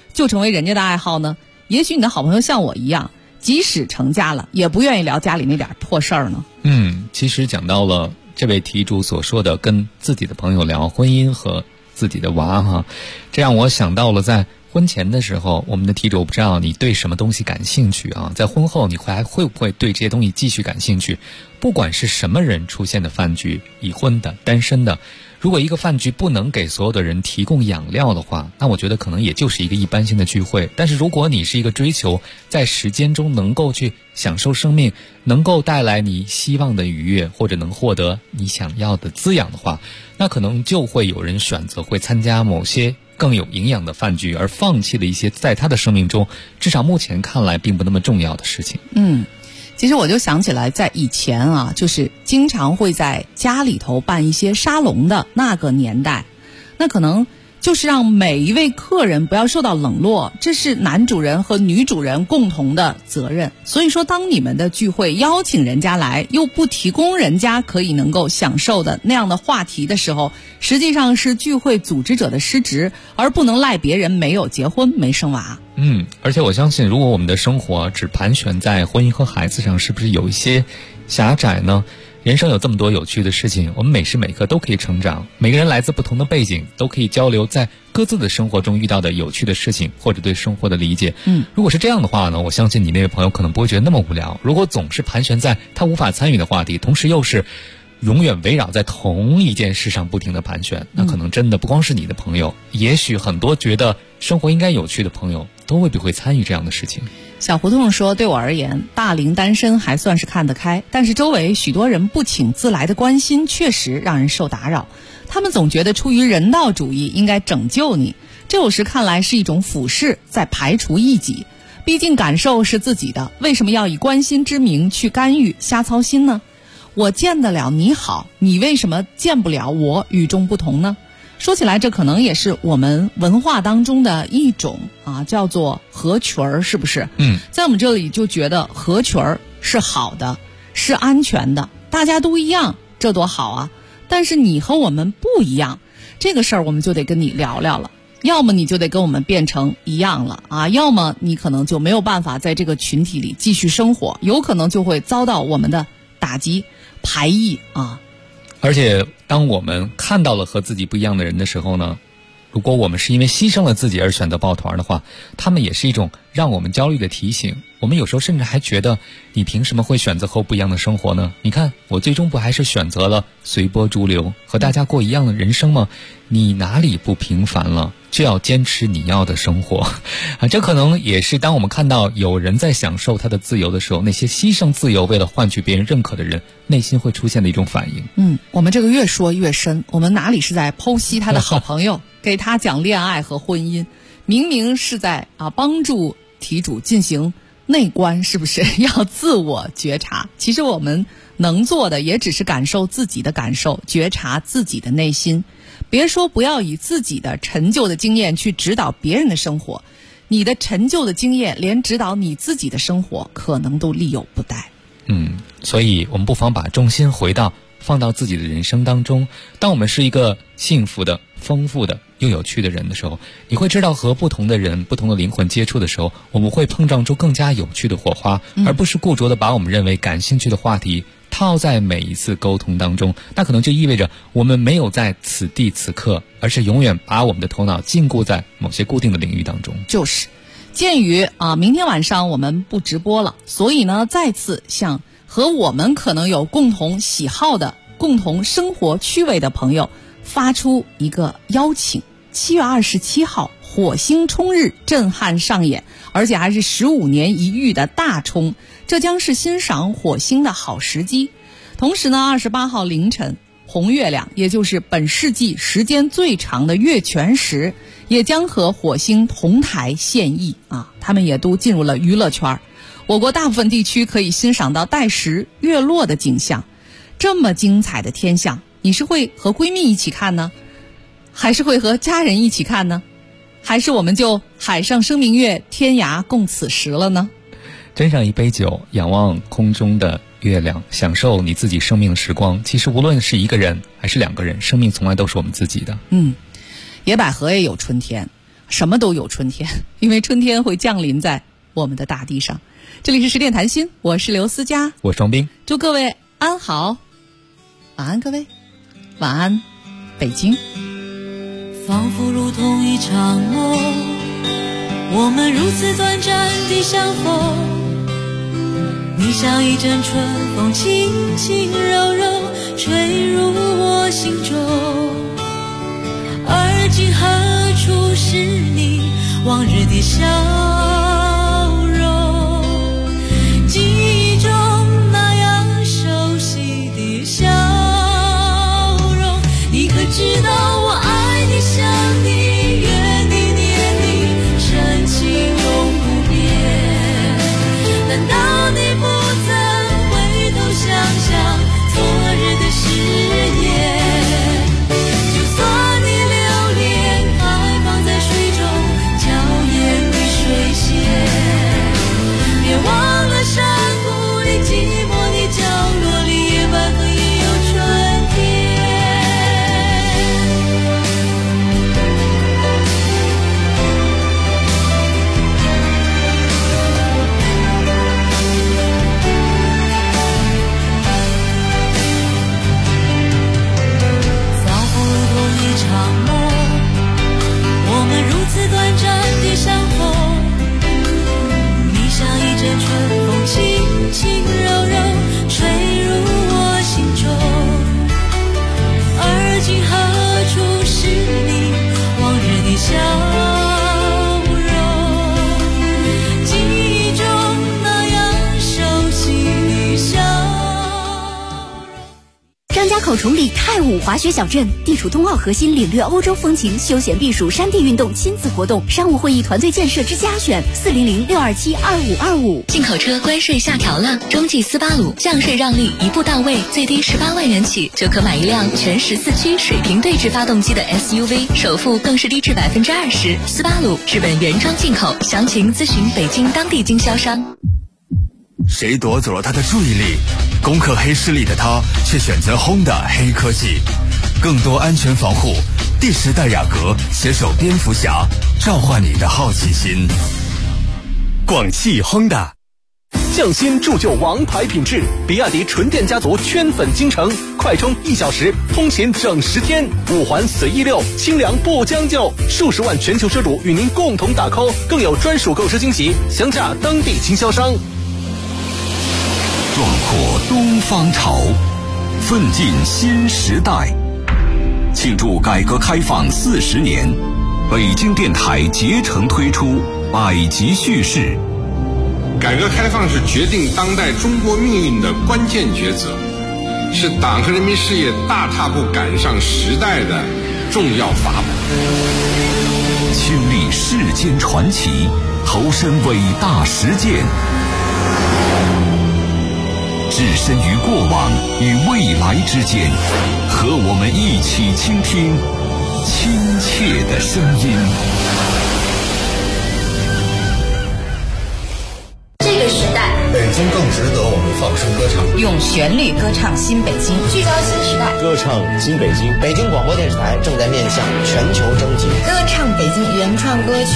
就成为人家的爱好呢？也许你的好朋友像我一样，即使成家了，也不愿意聊家里那点破事儿呢。 其实讲到了这位题主所说的跟自己的朋友聊婚姻和自己的娃哈，这让我想到了在婚前的时候，我们的题主，我不知道你对什么东西感兴趣啊？在婚后你还会不会对这些东西继续感兴趣？不管是什么人出现的饭局，已婚的、单身的，如果一个饭局不能给所有的人提供养料的话，那我觉得可能也就是一个一般性的聚会。但是如果你是一个追求在时间中能够去享受生命，能够带来你希望的愉悦，或者能获得你想要的滋养的话，那可能就会有人选择会参加某些更有营养的饭局，而放弃了一些在他的生命中至少目前看来并不那么重要的事情。 其实我就想起来，在以前啊，就是经常会在家里头办一些沙龙的那个年代，那可能就是让每一位客人不要受到冷落，这是男主人和女主人共同的责任。所以说，当你们的聚会邀请人家来，又不提供人家可以能够享受的那样的话题的时候，实际上是聚会组织者的失职，而不能赖别人没有结婚没生娃。 而且我相信，如果我们的生活只盘旋在婚姻和孩子上，是不是有一些狭窄呢？人生有这么多有趣的事情，我们每时每刻都可以成长，每个人来自不同的背景，都可以交流在各自的生活中遇到的有趣的事情，或者对生活的理解。如果是这样的话呢，我相信你那位朋友可能不会觉得那么无聊。如果总是盘旋在他无法参与的话题，同时又是永远围绕在同一件事上不停的盘旋，那可能真的不光是你的朋友，也许很多觉得生活应该有趣的朋友都未必会参与这样的事情。 小胡同说，对我而言，大龄单身还算是看得开，但是周围许多人不请自来的关心确实让人受打扰。他们总觉得出于人道主义应该拯救你，这有时看来是一种俯视，在排除异己。毕竟感受是自己的，为什么要以关心之名去干预瞎操心呢？我见得了你好，你为什么见不了我与众不同呢？说起来，这可能也是我们文化当中的一种叫做合群儿，是不是？在我们这里就觉得合群儿是好的，是安全的，大家都一样，这多好啊！但是你和我们不一样，这个事儿我们就得跟你聊聊了。要么你就得跟我们变成一样了要么你可能就没有办法在这个群体里继续生活，有可能就会遭到我们的打击、排异而且当我们看到了和自己不一样的人的时候呢，如果我们是因为牺牲了自己而选择抱团的话，他们也是一种让我们焦虑的提醒。我们有时候甚至还觉得，你凭什么会选择和不一样的生活呢？你看，我最终不还是选择了随波逐流，和大家过一样的人生吗？你哪里不平凡了，就要坚持你要的生活这可能也是当我们看到有人在享受他的自由的时候，那些牺牲自由为了换取别人认可的人内心会出现的一种反应。 我们这个越说越深，我们哪里是在剖析他的好朋友给他讲恋爱和婚姻，明明是在帮助题主进行内观，是不是要自我觉察？其实我们能做的也只是感受自己的感受，觉察自己的内心。别说不要以自己的陈旧的经验去指导别人的生活，你的陈旧的经验连指导你自己的生活可能都力有不逮。 所以我们不妨把重心放到自己的人生当中。当我们是一个幸福的、丰富的又有趣的人的时候，你会知道和不同的人、不同的灵魂接触的时候，我们会碰撞出更加有趣的火花，而不是固着的把我们认为感兴趣的话题套在每一次沟通当中。那可能就意味着我们没有在此地此刻，而是永远把我们的头脑禁锢在某些固定的领域当中。 就是鉴于明天晚上我们不直播了，所以呢，再次向和我们可能有共同喜好的、共同生活趣味的朋友发出一个邀请。7月27号火星冲日震撼上演，而且还是15年一遇的大冲，这将是欣赏火星的好时机。同时呢，28号凌晨红月亮，也就是本世纪时间最长的月全食，也将和火星同台献艺他们也都进入了娱乐圈。我国大部分地区可以欣赏到带时月落的景象。这么精彩的天象，你是会和闺蜜一起看呢，还是会和家人一起看呢？还是我们就海上生明月，天涯共此时了呢？ 斟上一杯酒，仰望空中的月亮，享受你自己生命的时光。其实无论是一个人还是两个人，生命从来都是我们自己的。 野百合也有春天， 什么都有春天，因为春天会降临在我们的大地上。这里是十点谈心，我是刘思佳， 我双冰， 祝各位安好，晚安各位，晚安北京。 仿佛如同一场梦，我们如此短暂地相逢，你像一阵春风，轻轻柔柔吹入我心中。而今何处是你往日的笑容？记忆中那样熟悉的笑容，你可知道我爱你想你怨你念你深情永不变？难道你不曾回头想想昨日的誓言？就算你留恋还放在水中娇艳的水仙，别忘了山谷里寂寞的角落里夜半风也有春天。仿佛如同一场梦，我们如此短暂的相逢，你像一阵春风，轻轻柔柔吹入我心中。而今何处是你往日的笑容？记忆中那样熟悉的笑容。 张家口崇礼太武滑雪小镇地处冬奥核心，领略欧洲风情，休闲避暑，山地运动亲子活动，商务会议团队建设之家选400-627-2525。 进口车关税下调了，中际斯巴鲁降税让利一步到位，最低18万元起就可买一辆全14驱水平对置发动机的 SUV， 首付更是低至20%。斯巴鲁日本原装进口，详情咨询北京当地经销商。 谁夺走了他的注意力？攻克黑势力的他却选择 Honda 黑科技，更多安全防护。第10代雅阁携手蝙蝠侠，召唤你的好奇心。 广汽 Honda 匠心铸就王牌品质，比亚迪纯电家族圈粉京城，快充1小时，通勤整10天，5环随意溜，清凉不将就，数十万全球车主与您共同打 call， 更有专属购车惊喜，详洽当地经销商。 壮阔东方潮，奋进新时代。庆祝改革开放40年，北京电台竭诚推出百集叙事。 改革开放是决定当代中国命运的关键抉择，是党和人民事业大踏步赶上时代的重要法宝。 亲历世间传奇，投身伟大实践，置身于过往与未来之间，和我们一起倾听亲切的声音。 这个时代， 北京更值得我们放声歌唱， 用旋律歌唱新北京，聚焦新时代， 歌唱新北京。北京广播电视台正在面向全球征集歌唱北京原创歌曲。